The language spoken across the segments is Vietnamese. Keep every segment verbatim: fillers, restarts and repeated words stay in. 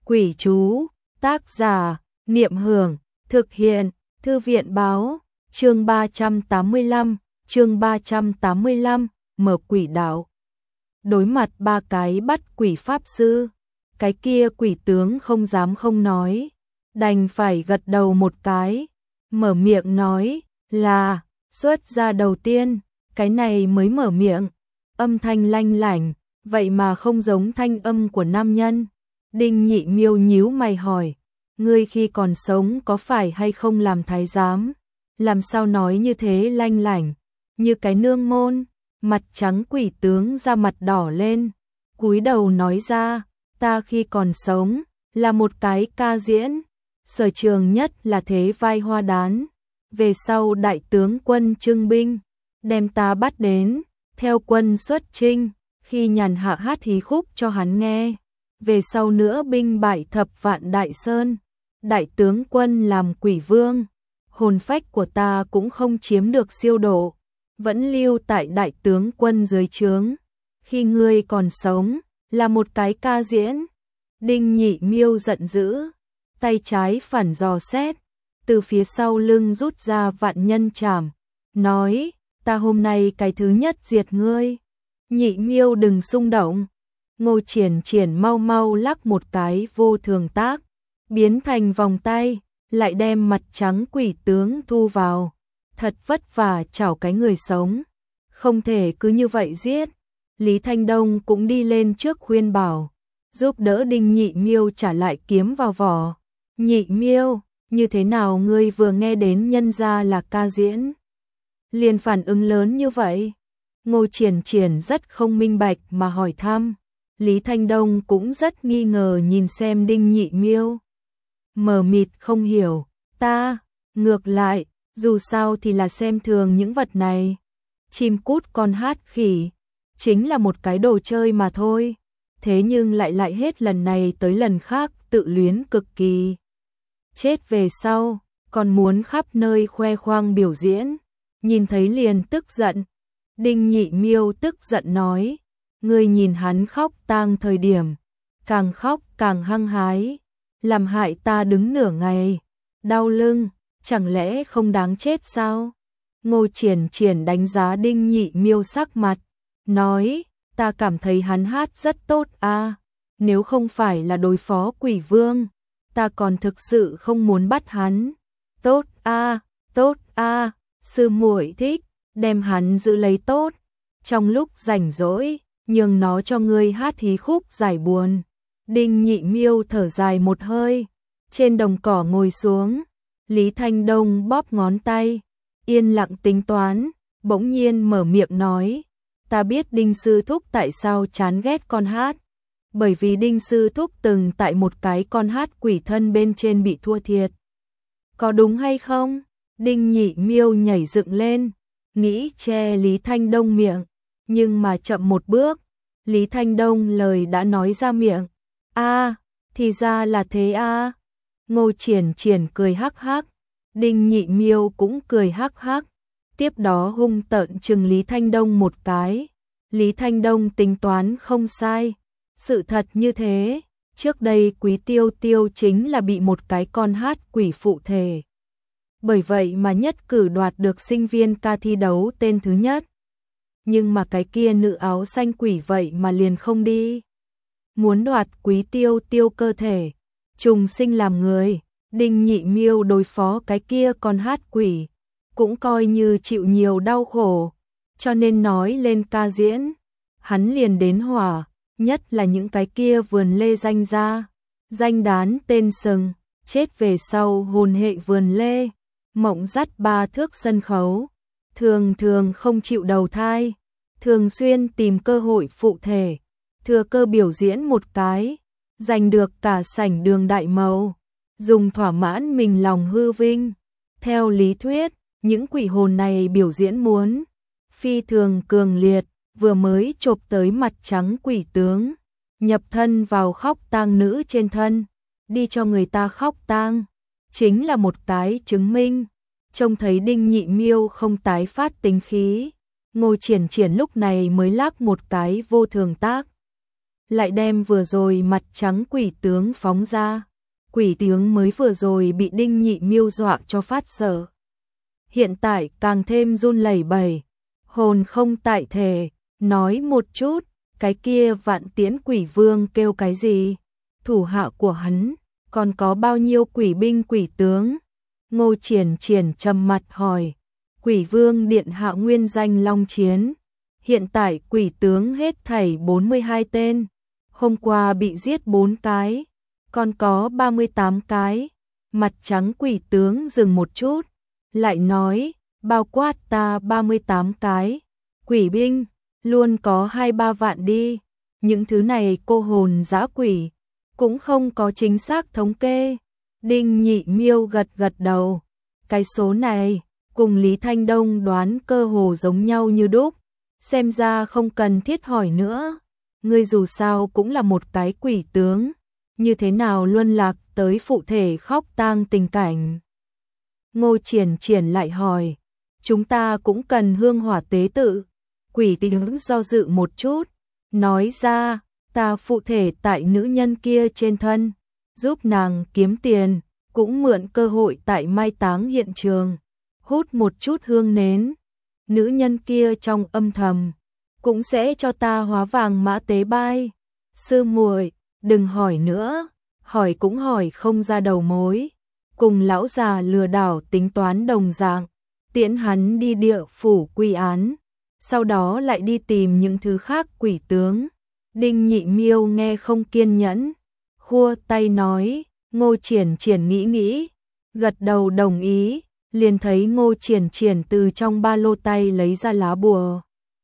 Quỷ chú, tác giả, Niệm Hưởng, thực hiện, Thư viện báo, chương ba trăm tám mươi lăm, chương ba trăm tám mươi lăm, mở quỷ đạo. Đối mặt ba cái bắt quỷ pháp sư, cái kia quỷ tướng không dám không nói, đành phải gật đầu một cái, mở miệng nói là, xuất ra đầu tiên, cái này mới mở miệng, âm thanh lanh lảnh, vậy mà không giống thanh âm của nam nhân. Đinh Nhị Miêu nhíu mày hỏi, ngươi khi còn sống có phải hay không làm thái giám? Làm sao nói như thế lanh lảnh, như cái nương môn? Mặt trắng quỷ tướng ra mặt đỏ lên, cúi đầu nói ra, ta khi còn sống, là một cái ca diễn, sở trường nhất là thế vai hoa đán. Về sau đại tướng quân trưng binh, đem ta bắt đến, theo quân xuất chinh, khi nhàn hạ hát hí khúc cho hắn nghe. Về sau nữa binh bại thập vạn đại sơn, đại tướng quân làm quỷ vương, hồn phách của ta cũng không chiếm được siêu độ, vẫn lưu tại đại tướng quân dưới trướng. Khi ngươi còn sống, là một cái ca diễn. Đinh Nhị Miêu giận dữ, tay trái phản dò xét, từ phía sau lưng rút ra vạn nhân trảm, nói, ta hôm nay cái thứ nhất diệt ngươi. Nhị Miêu đừng xung động. Ngô Triển Triển mau mau lắc một cái vô thường tác, biến thành vòng tay, lại đem mặt trắng quỷ tướng thu vào. Thật vất vả chảo cái người sống, không thể cứ như vậy giết. Lý Thanh Đông cũng đi lên trước khuyên bảo, giúp đỡ Đinh Nhị Miêu trả lại kiếm vào vỏ. Nhị Miêu, như thế nào ngươi vừa nghe đến nhân gia là ca diễn, liền phản ứng lớn như vậy? Ngô Triển Triển rất không minh bạch mà hỏi thăm. Lý Thanh Đông cũng rất nghi ngờ nhìn xem Đinh Nhị Miêu. Mờ mịt không hiểu, ta, ngược lại, dù sao thì là xem thường những vật này. Chim cút con hát khỉ, chính là một cái đồ chơi mà thôi. Thế nhưng lại lại hết lần này tới lần khác tự luyến cực kỳ. Chết về sau, còn muốn khắp nơi khoe khoang biểu diễn, nhìn thấy liền tức giận. Đinh Nhị Miêu tức giận nói, ngươi nhìn hắn khóc tang thời điểm, càng khóc càng hăng hái, làm hại ta đứng nửa ngày, đau lưng, chẳng lẽ không đáng chết sao? Ngô Triển Triển đánh giá Đinh Nhị Miêu sắc mặt, nói, ta cảm thấy hắn hát rất tốt a, à, nếu không phải là đối phó quỷ vương, ta còn thực sự không muốn bắt hắn. Tốt a, à, tốt a, à, sư muội thích, đem hắn giữ lấy tốt, trong lúc rảnh rỗi, nhường nó cho ngươi hát hí khúc giải buồn. Đinh Nhị Miêu thở dài một hơi, trên đồng cỏ ngồi xuống. Lý Thanh Đông bóp ngón tay, yên lặng tính toán, bỗng nhiên mở miệng nói, ta biết Đinh Sư Thúc tại sao chán ghét con hát, bởi vì Đinh Sư Thúc từng tại một cái con hát quỷ thân bên trên bị thua thiệt. Có đúng hay không? Đinh Nhị Miêu nhảy dựng lên, nghĩ che Lý Thanh Đông miệng, nhưng mà chậm một bước, Lý Thanh Đông lời đã nói ra miệng. A, à, thì ra là thế a. À. Ngô Triển Triển cười hắc hắc, Đinh Nhị Miêu cũng cười hắc hắc, tiếp đó hung tợn trừng Lý Thanh Đông một cái. Lý Thanh Đông tính toán không sai, sự thật như thế, trước đây Quý Tiêu Tiêu chính là bị một cái con hát quỷ phụ thể. Bởi vậy mà nhất cử đoạt được sinh viên ca thi đấu tên thứ nhất. Nhưng mà cái kia nữ áo xanh quỷ vậy mà liền không đi. Muốn đoạt Quý Tiêu Tiêu cơ thể, trùng sinh làm người. Đinh Nhị Miêu đối phó cái kia con hát quỷ, cũng coi như chịu nhiều đau khổ, cho nên nói lên ca diễn, hắn liền đến hỏa, nhất là những cái kia vườn lê danh ra, danh đán tên sừng, chết về sau hồn hệ vườn lê, mộng dắt ba thước sân khấu, thường thường không chịu đầu thai, thường xuyên tìm cơ hội phụ thể, thừa cơ biểu diễn một cái, giành được cả sảnh đường đại màu, dùng thỏa mãn mình lòng hư vinh. Theo lý thuyết, những quỷ hồn này biểu diễn muốn phi thường cường liệt, vừa mới chộp tới mặt trắng quỷ tướng, nhập thân vào khóc tang nữ trên thân, đi cho người ta khóc tang, chính là một cái chứng minh. Trông thấy Đinh Nhị Miêu không tái phát tính khí, Ngô Triển Triển lúc này mới lắc một cái vô thường tác, lại đem vừa rồi mặt trắng quỷ tướng phóng ra. Quỷ tướng mới vừa rồi bị Đinh Nhị Miêu dọa cho phát sợ. Hiện tại càng thêm run lẩy bẩy, hồn không tại thể, nói một chút, cái kia Vạn Tiễn Quỷ Vương kêu cái gì? Thủ hạ của hắn, còn có bao nhiêu quỷ binh quỷ tướng? Ngô Triển Triển trầm mặt hỏi. Quỷ Vương điện hạ nguyên danh Long Chiến, hiện tại quỷ tướng hết thảy bốn mươi hai tên, hôm qua bị giết bốn cái, còn có ba mươi tám cái. Mặt trắng quỷ tướng dừng một chút, lại nói, bao quát ta ba mươi tám cái, quỷ binh, luôn có hai ba vạn đi, những thứ này cô hồn dã quỷ, cũng không có chính xác thống kê. Đinh Nhị Miêu gật gật đầu, cái số này, cùng Lý Thanh Đông đoán cơ hồ giống nhau như đúc, xem ra không cần thiết hỏi nữa, ngươi dù sao cũng là một cái quỷ tướng, như thế nào luân lạc tới phụ thể khóc tang tình cảnh. Ngô Triển Triển lại hỏi, chúng ta cũng cần hương hỏa tế tự. Quỷ tướng do dự một chút, nói ra, ta phụ thể tại nữ nhân kia trên thân, giúp nàng kiếm tiền, cũng mượn cơ hội tại mai táng hiện trường, hút một chút hương nến. Nữ nhân kia trong âm thầm, cũng sẽ cho ta hóa vàng mã tế bai. Sư muội, đừng hỏi nữa, hỏi cũng hỏi không ra đầu mối. Cùng lão già lừa đảo tính toán đồng dạng, tiễn hắn đi địa phủ quy án, sau đó lại đi tìm những thứ khác quỷ tướng. Đinh Nhị Miêu nghe không kiên nhẫn, khua tay nói. Ngô Triển Triển nghĩ nghĩ, gật đầu đồng ý, liền thấy Ngô Triển Triển từ trong ba lô tay lấy ra lá bùa.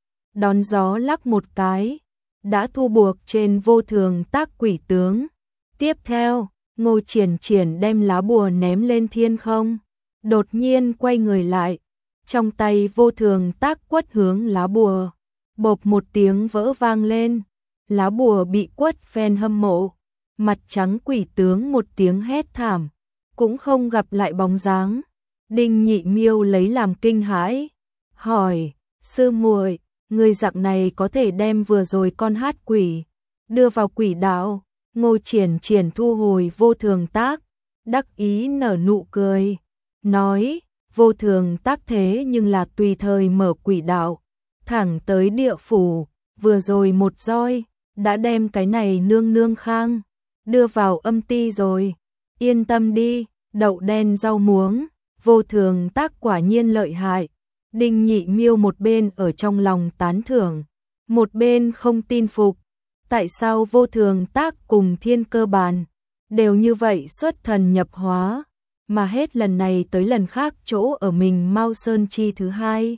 Đón gió lắc một cái, đã thu buộc trên vô thường tác quỷ tướng. Tiếp theo, Ngô Triển Triển đem lá bùa ném lên thiên không, đột nhiên quay người lại, trong tay vô thường tác quất hướng lá bùa, bộp một tiếng vỡ vang lên, lá bùa bị quất phen hâm mộ. Mặt trắng quỷ tướng một tiếng hét thảm, cũng không gặp lại bóng dáng. Đinh Nhị Miêu lấy làm kinh hãi, hỏi, sư muội, người dạng này có thể đem vừa rồi con hát quỷ đưa vào quỷ đạo? Ngô Triển Triển thu hồi vô thường tác, đắc ý nở nụ cười, nói, vô thường tác thế nhưng là tùy thời mở quỷ đạo, thẳng tới địa phủ, vừa rồi một roi, đã đem cái này nương nương khang đưa vào âm ti rồi. Yên tâm đi, đậu đen rau muống, vô thường tác quả nhiên lợi hại. Đinh Nhị Miêu một bên ở trong lòng tán thưởng, một bên không tin phục. Tại sao vô thường tác cùng thiên cơ bàn đều như vậy xuất thần nhập hóa, mà hết lần này tới lần khác chỗ ở mình Mao Sơn Chi thứ hai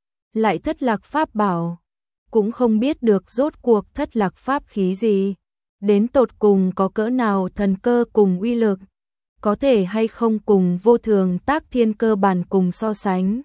lại thất lạc pháp bảo, cũng không biết được rốt cuộc thất lạc pháp khí gì, đến tột cùng có cỡ nào thần cơ cùng uy lực, có thể hay không cùng vô thường tác thiên cơ bàn cùng so sánh.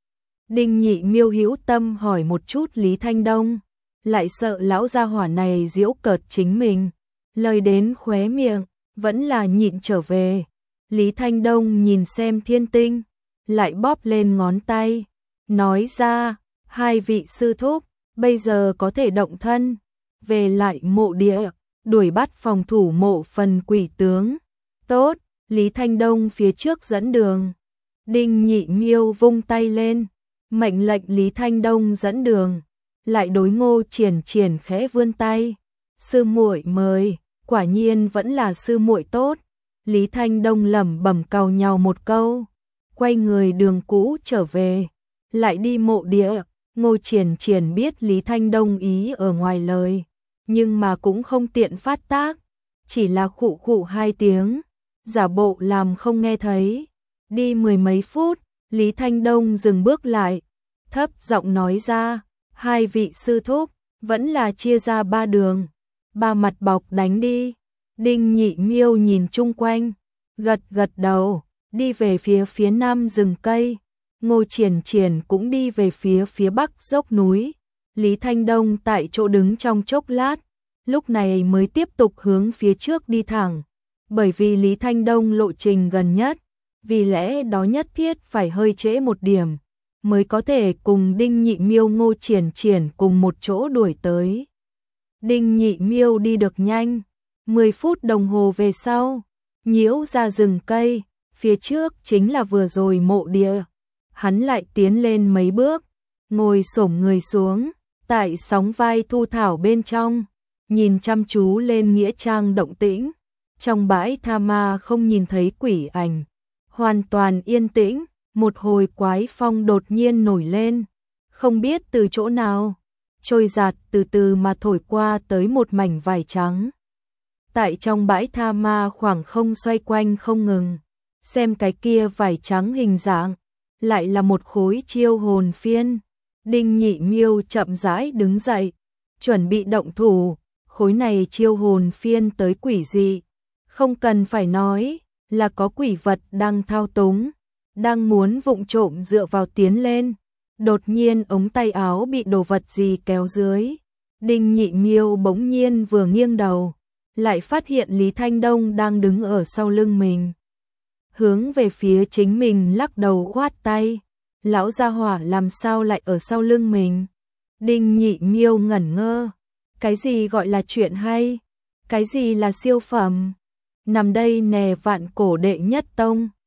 Đinh Nhị Miêu hữu tâm hỏi một chút Lý Thanh Đông, lại sợ lão gia hỏa này giễu cợt chính mình, lời đến khóe miệng, vẫn là nhịn trở về. Lý Thanh Đông nhìn xem thiên tinh, lại bóp lên ngón tay, nói ra, hai vị sư thúc, bây giờ có thể động thân, về lại mộ địa, đuổi bắt phòng thủ mộ phần quỷ tướng. Tốt, Lý Thanh Đông phía trước dẫn đường. Đinh Nhị Miêu vung tay lên, mệnh lệnh Lý Thanh Đông dẫn đường, lại đối Ngô Triển Triển khẽ vươn tay. Sư muội mời, quả nhiên vẫn là sư muội tốt. Lý Thanh Đông lẩm bẩm càu nhàu một câu, quay người đường cũ trở về, lại đi mộ địa. Ngô Triển Triển biết Lý Thanh Đông ý ở ngoài lời, nhưng mà cũng không tiện phát tác, chỉ là khụ khụ hai tiếng, giả bộ làm không nghe thấy. Đi mười mấy phút, Lý Thanh Đông dừng bước lại, thấp giọng nói ra, hai vị sư thúc, vẫn là chia ra ba đường, ba mặt bọc đánh đi. Đinh Nhị Miêu nhìn chung quanh, gật gật đầu, đi về phía phía nam rừng cây. Ngô Triển Triển cũng đi về phía phía bắc dốc núi. Lý Thanh Đông tại chỗ đứng trong chốc lát, lúc này mới tiếp tục hướng phía trước đi thẳng. Bởi vì Lý Thanh Đông lộ trình gần nhất, vì lẽ đó nhất thiết phải hơi trễ một điểm, mới có thể cùng Đinh Nhị Miêu Ngô Triển Triển cùng một chỗ đuổi tới. Đinh Nhị Miêu đi được nhanh, mười phút đồng hồ về sau, nhiễu ra rừng cây, phía trước chính là vừa rồi mộ địa. Hắn lại tiến lên mấy bước, ngồi xổm người xuống, tại sóng vai thu thảo bên trong, nhìn chăm chú lên nghĩa trang động tĩnh. Trong bãi tha ma không nhìn thấy quỷ ảnh, hoàn toàn yên tĩnh, một hồi quái phong đột nhiên nổi lên, không biết từ chỗ nào, trôi giạt từ từ mà thổi qua tới một mảnh vải trắng. Tại trong bãi tha ma khoảng không xoay quanh không ngừng, xem cái kia vải trắng hình dạng, lại là một khối chiêu hồn phiên. Đinh Nhị Miêu chậm rãi đứng dậy, chuẩn bị động thủ, khối này chiêu hồn phiên tới quỷ dị, không cần phải nói, là có quỷ vật đang thao túng, đang muốn vụng trộm dựa vào tiến lên. Đột nhiên ống tay áo bị đồ vật gì kéo dưới. Đinh Nhị Miêu bỗng nhiên vừa nghiêng đầu, lại phát hiện Lý Thanh Đông đang đứng ở sau lưng mình, hướng về phía chính mình lắc đầu khoát tay. Lão gia hỏa làm sao lại ở sau lưng mình? Đinh Nhị Miêu ngẩn ngơ. Cái gì gọi là chuyện hay? Cái gì là siêu phẩm? Nằm đây nè vạn cổ đệ nhất tông.